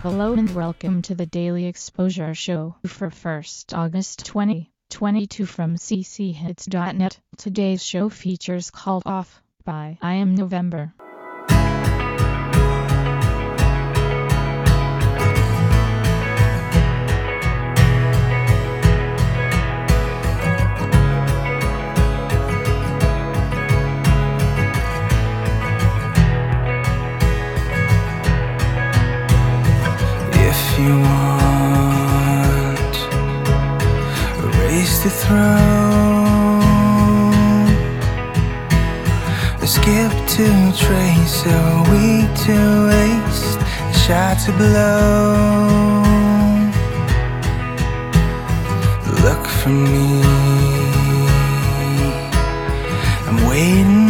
Hello and welcome to the Daily Exposure Show for 1st August 2022 from cchits.net. Today's show features Called Off by I Am November. If you want a race to throne, a skip to trace, a week to waste, a shot to blow, look for me, I'm waiting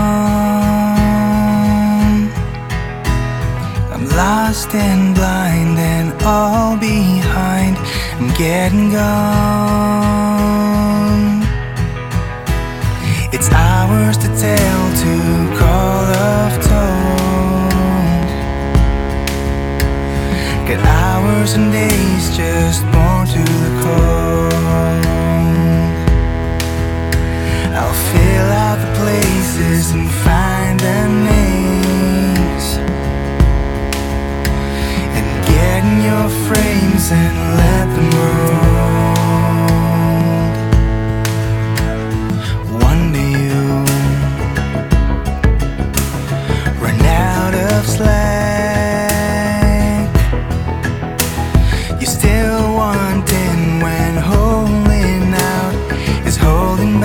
on, I'm lost and blind and all behind, I'm getting gone. It's ours to tell, to call of told. Got hours and days just born to the cold. I'll fill out the places and find their names, and get in your frames and let them roll. One day you'll run out of slack. You're still wanting when holding out is holding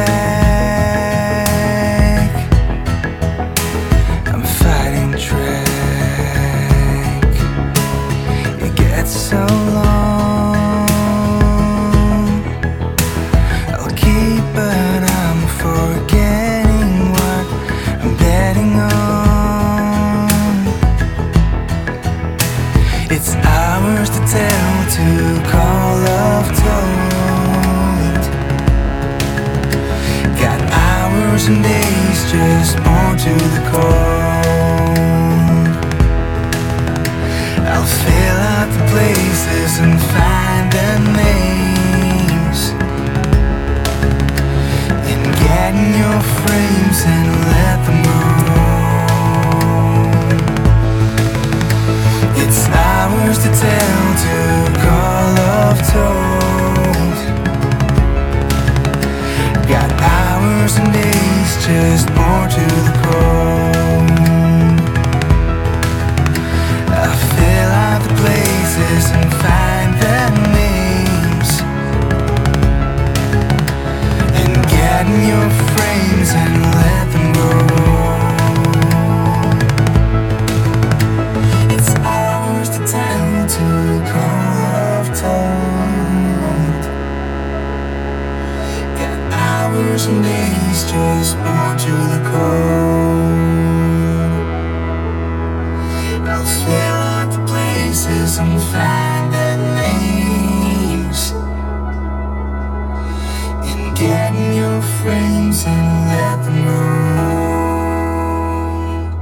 back. I'm fighting track. It gets so long. I'll keep, but I'm forgetting what I'm betting on. It's ours to tell, to call of told. Got hours and days just born to the cold. I'll fill out the places and find their names, and get in your frames and let them roll. It's ours to tell, to call of told. Got hours and days just born to the cold. I'll fill out the places and find their names, and get in your frames and let them go. It's ours to tell, to call of told. Got hours and days just born to the cold. I'll fill out the places and find their names, and get in your frames and let them roll.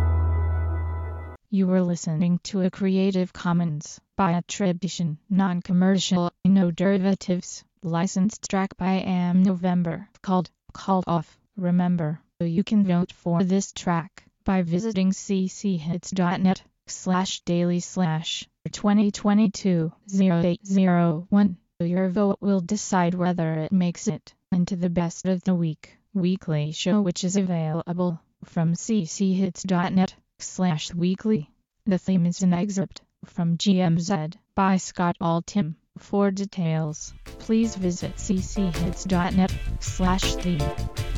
You were listening to a Creative Commons by attribution, non-commercial, no derivatives, licensed track by I Am November called Called Off. Remember, you can vote for this track by visiting cchits.net/daily/2022-0801. Your vote will decide whether it makes it into the Best of the Week weekly show, which is available from cchits.net/weekly. The theme is an excerpt from GMZ by Scott Altham. For details, please visit cchits.net/theme.